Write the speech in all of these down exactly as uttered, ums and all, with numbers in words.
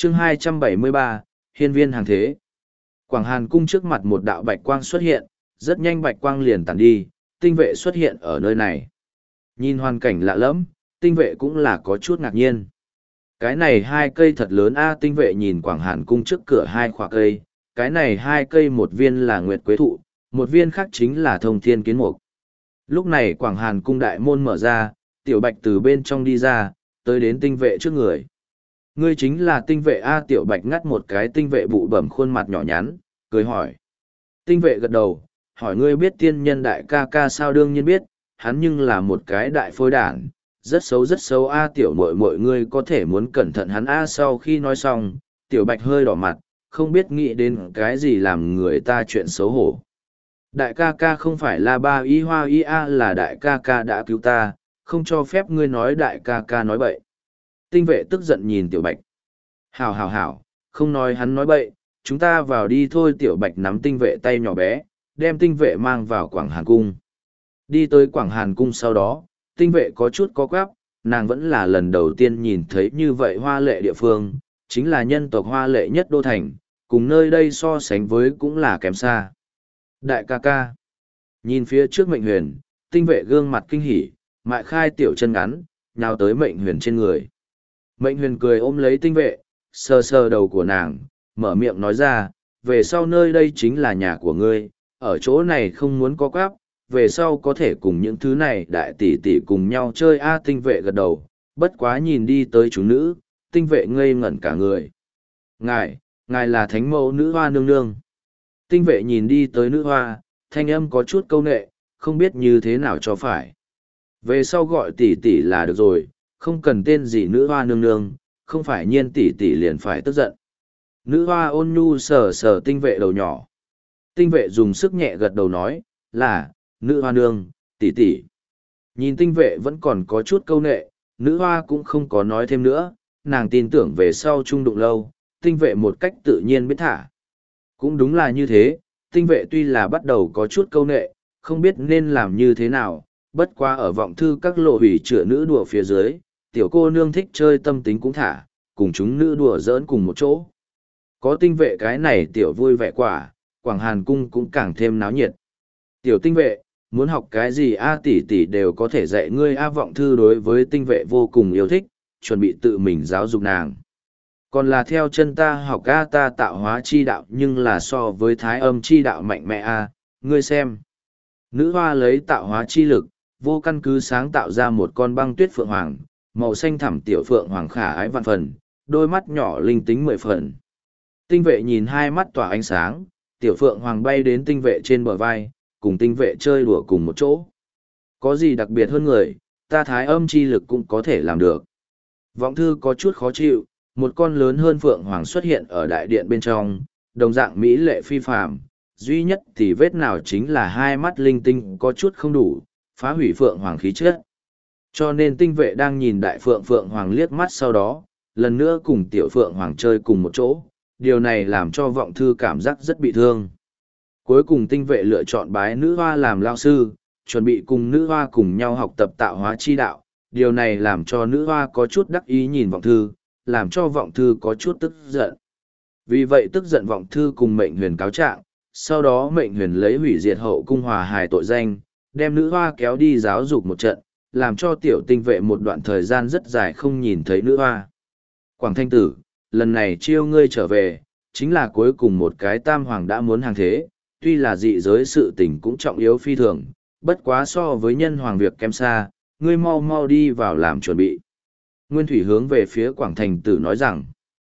chương hai trăm bảy mươi ba, hiên viên hàng thế. Quảng Hàn cung trước mặt một đạo bạch quang xuất hiện, rất nhanh bạch quang liền tàn đi, tinh vệ xuất hiện ở nơi này. Nhìn hoàn cảnh lạ lẫm, tinh vệ cũng là có chút ngạc nhiên. Cái này hai cây thật lớn a, tinh vệ nhìn Quảng Hàn cung trước cửa hai khoả cây, cái này hai cây một viên là nguyệt quế thụ, một viên khác chính là thông thiên kiến mục. Lúc này Quảng Hàn cung đại môn mở ra, tiểu bạch từ bên trong đi ra, tới đến tinh vệ trước người. Ngươi chính là tinh vệ a, tiểu bạch ngắt một cái tinh vệ bụ bẩm khuôn mặt nhỏ nhắn, cười hỏi. Tinh vệ gật đầu, hỏi ngươi biết tiên nhân đại ca ca sao, đương nhiên biết, hắn nhưng là một cái đại phôi đản, rất xấu rất xấu a, tiểu muội muội ngươi có thể muốn cẩn thận hắn a. Sau khi nói xong, tiểu bạch hơi đỏ mặt, không biết nghĩ đến cái gì làm người ta chuyện xấu hổ. Đại ca ca không phải là ba y hoa y a, là đại ca ca đã cứu ta, không cho phép ngươi nói đại ca ca nói bậy. Tinh vệ tức giận nhìn tiểu bạch. Hảo hảo hảo, không nói hắn nói bậy, chúng ta vào đi thôi. Tiểu bạch nắm tinh vệ tay nhỏ bé, đem tinh vệ mang vào Quảng Hàn cung. Đi tới Quảng Hàn cung sau đó, tinh vệ có chút có quáp, nàng vẫn là lần đầu tiên nhìn thấy như vậy hoa lệ địa phương, chính là nhân tộc hoa lệ nhất đô thành, cùng nơi đây so sánh với cũng là kém xa. Đại ca ca. Nhìn phía trước Mệnh Huyền, tinh vệ gương mặt kinh hỉ, mại khai tiểu chân ngắn, nhào tới Mệnh Huyền trên người. Mệnh Huyền cười ôm lấy tinh vệ, sờ sờ đầu của nàng, mở miệng nói ra, về sau nơi đây chính là nhà của ngươi, ở chỗ này không muốn có quáp, về sau có thể cùng những thứ này đại tỷ tỷ cùng nhau chơi a. Tinh vệ gật đầu, bất quá nhìn đi tới chúng nữ, tinh vệ ngây ngẩn cả người. Ngài, ngài là thánh mẫu nữ hoa nương nương. Tinh vệ nhìn đi tới nữ hoa, thanh âm có chút câu nệ, không biết như thế nào cho phải. Về sau gọi tỷ tỷ là được rồi, không cần tên gì nữ hoa nương nương, không phải nhiên tỷ tỷ liền phải tức giận. Nữ hoa ôn nhu sờ sờ tinh vệ đầu nhỏ. Tinh vệ dùng sức nhẹ gật đầu nói, là, nữ hoa nương, tỷ tỷ. Nhìn tinh vệ vẫn còn có chút câu nệ, nữ hoa cũng không có nói thêm nữa, nàng tin tưởng về sau chung đụng lâu, tinh vệ một cách tự nhiên biết thả. Cũng đúng là như thế, tinh vệ tuy là bắt đầu có chút câu nệ, không biết nên làm như thế nào, bất qua ở vọng thư các lộ hủy chữa nữ đùa phía dưới, tiểu cô nương thích chơi tâm tính cũng thả, cùng chúng nữ đùa giỡn cùng một chỗ. Có tinh vệ cái này tiểu vui vẻ quả, Quảng Hàn cung cũng càng thêm náo nhiệt. Tiểu tinh vệ, muốn học cái gì a, tỷ tỷ đều có thể dạy ngươi a. Vọng thư đối với tinh vệ vô cùng yêu thích, chuẩn bị tự mình giáo dục nàng. Còn là theo chân ta học a, ta tạo hóa chi đạo nhưng là so với thái âm chi đạo mạnh mẽ a, ngươi xem. Nữ hoa lấy tạo hóa chi lực, vô căn cứ sáng tạo ra một con băng tuyết phượng hoàng, màu xanh thẳm tiểu phượng hoàng khả ái vạn phần, đôi mắt nhỏ linh tính mười phần. Tinh vệ nhìn hai mắt tỏa ánh sáng, tiểu phượng hoàng bay đến tinh vệ trên bờ vai, cùng tinh vệ chơi đùa cùng một chỗ. Có gì đặc biệt hơn người, ta thái âm chi lực cũng có thể làm được. Vọng thư có chút khó chịu, một con lớn hơn phượng hoàng xuất hiện ở đại điện bên trong, đồng dạng mỹ lệ phi phàm, duy nhất thì vết nào chính là hai mắt linh tinh có chút không đủ, phá hủy phượng hoàng khí chất. Cho nên tinh vệ đang nhìn đại phượng phượng hoàng liếc mắt sau đó, lần nữa cùng tiểu phượng hoàng chơi cùng một chỗ, điều này làm cho vọng thư cảm giác rất bị thương. Cuối cùng tinh vệ lựa chọn bái nữ hoa làm lao sư, chuẩn bị cùng nữ hoa cùng nhau học tập tạo hóa chi đạo, điều này làm cho nữ hoa có chút đắc ý nhìn vọng thư, làm cho vọng thư có chút tức giận. Vì vậy tức giận vọng thư cùng Mệnh Huyền cáo trạng, sau đó Mệnh Huyền lấy hủy diệt hậu cung hòa hài tội danh, đem nữ hoa kéo đi giáo dục một trận, làm cho tiểu tinh vệ một đoạn thời gian rất dài không nhìn thấy nữ hoa. Quảng Thanh Tử, lần này chiêu ngươi trở về, chính là cuối cùng một cái tam hoàng đã muốn hàng thế, tuy là dị giới sự tình cũng trọng yếu phi thường, bất quá so với nhân hoàng việc kém xa, ngươi mau mau đi vào làm chuẩn bị. Nguyên Thủy hướng về phía Quảng Thành Tử nói rằng,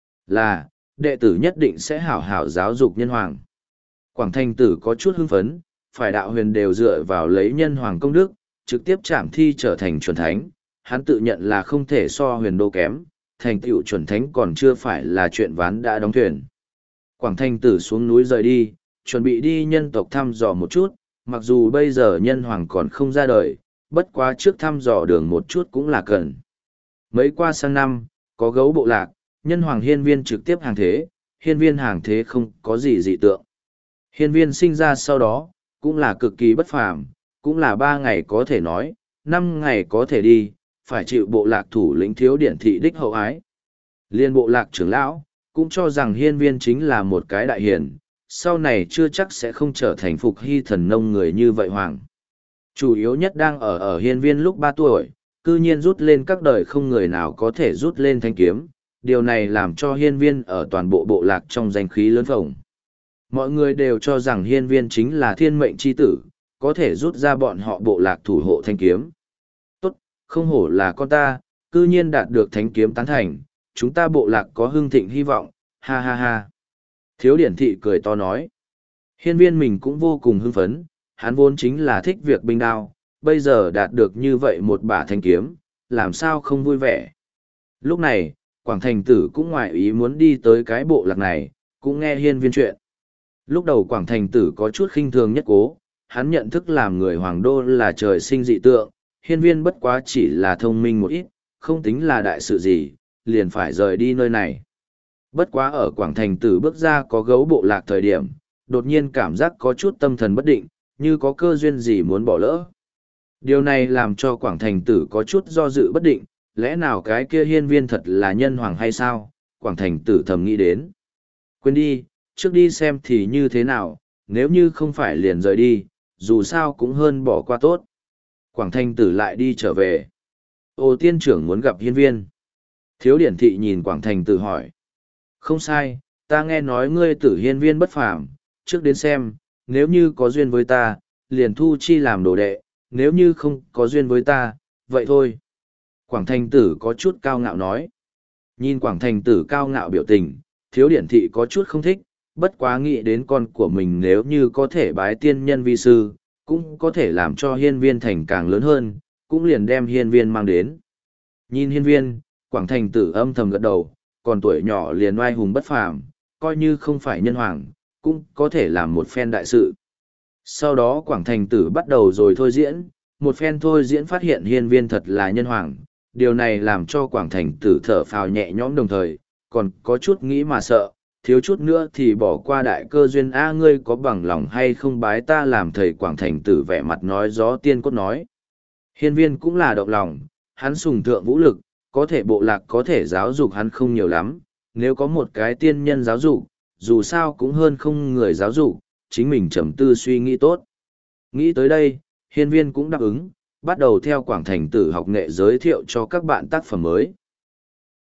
là, đệ tử nhất định sẽ hảo hảo giáo dục nhân hoàng. Quảng Thành Tử có chút hưng phấn, phải đạo huyền đều dựa vào lấy nhân hoàng công đức, trực tiếp chạm thi trở thành chuẩn thánh, hắn tự nhận là không thể so huyền đô kém, thành tựu chuẩn thánh còn chưa phải là chuyện ván đã đóng thuyền. Quảng Thành Tử xuống núi rời đi, chuẩn bị đi nhân tộc thăm dò một chút, mặc dù bây giờ nhân hoàng còn không ra đời, bất quá trước thăm dò đường một chút cũng là cần. Mấy qua sang năm, có gấu bộ lạc, nhân hoàng hiên viên trực tiếp hàng thế, hiên viên hàng thế không có gì dị tượng. Hiên viên sinh ra sau đó, cũng là cực kỳ bất phàm, cũng là ba ngày có thể nói, năm ngày có thể đi, phải chịu bộ lạc thủ lĩnh thiếu điển thị đích hậu ái. Liên bộ lạc trưởng lão, cũng cho rằng hiên viên chính là một cái đại hiền, sau này chưa chắc sẽ không trở thành phục hy thần nông người như vậy hoàng. Chủ yếu nhất đang ở ở hiên viên lúc ba tuổi, cư nhiên rút lên các đời không người nào có thể rút lên thanh kiếm, điều này làm cho hiên viên ở toàn bộ bộ lạc trong danh khí lớn phồng. Mọi người đều cho rằng hiên viên chính là thiên mệnh chi tử, có thể rút ra bọn họ bộ lạc thủ hộ thanh kiếm. Tốt, không hổ là con ta, cư nhiên đạt được thánh kiếm tán thành, chúng ta bộ lạc có hưng thịnh hy vọng, ha ha ha. Thiếu điển thị cười to nói. Hiên viên mình cũng vô cùng hưng phấn, hắn vốn chính là thích việc binh đao, bây giờ đạt được như vậy một bả thanh kiếm, làm sao không vui vẻ. Lúc này, Quảng Thành Tử cũng ngoại ý muốn đi tới cái bộ lạc này, cũng nghe hiên viên chuyện. Lúc đầu Quảng Thành Tử có chút khinh thường nhất cố, hắn nhận thức làm người hoàng đô là trời sinh dị tượng, hiên viên bất quá chỉ là thông minh một ít, không tính là đại sự gì, liền phải rời đi nơi này. Bất quá ở Quảng Thành Tử bước ra có gấu bộ lạc thời điểm, đột nhiên cảm giác có chút tâm thần bất định, như có cơ duyên gì muốn bỏ lỡ. Điều này làm cho Quảng Thành Tử có chút do dự bất định, lẽ nào cái kia hiên viên thật là nhân hoàng hay sao? Quảng Thành Tử thầm nghĩ đến. Quên đi, trước đi xem thì như thế nào, nếu như không phải liền rời đi, dù sao cũng hơn bỏ qua tốt. Quảng Thành Tử lại đi trở về. Ô tiên trưởng muốn gặp hiên viên. Thiếu điển thị nhìn Quảng Thành Tử hỏi. Không sai, ta nghe nói ngươi tử hiên viên bất phàm, trước đến xem, nếu như có duyên với ta, liền thu chi làm đồ đệ, nếu như không có duyên với ta, vậy thôi. Quảng Thành Tử có chút cao ngạo nói. Nhìn Quảng Thành Tử cao ngạo biểu tình, thiếu điển thị có chút không thích, bất quá nghĩ đến con của mình nếu như có thể bái tiên nhân vi sư, cũng có thể làm cho hiên viên thành càng lớn hơn, cũng liền đem hiên viên mang đến. Nhìn hiên viên, Quảng Thành Tử âm thầm gật đầu, còn tuổi nhỏ liền oai hùng bất phàm, coi như không phải nhân hoàng, cũng có thể làm một phen đại sự. Sau đó Quảng Thành Tử bắt đầu rồi thôi diễn, một phen thôi diễn phát hiện hiên viên thật là nhân hoàng, điều này làm cho Quảng Thành Tử thở phào nhẹ nhõm đồng thời, còn có chút nghĩ mà sợ, thiếu chút nữa thì bỏ qua đại cơ duyên a ngươi có bằng lòng hay không bái ta làm thầy. Quảng Thành Tử vẻ mặt nói gió tiên cốt nói. Hiên viên cũng là động lòng, hắn sùng thượng vũ lực, có thể bộ lạc có thể giáo dục hắn không nhiều lắm, nếu có một cái tiên nhân giáo dục, dù sao cũng hơn không người giáo dục, chính mình trầm tư suy nghĩ tốt. Nghĩ tới đây, hiên viên cũng đáp ứng, bắt đầu theo Quảng Thành Tử học nghệ giới thiệu cho các bạn tác phẩm mới.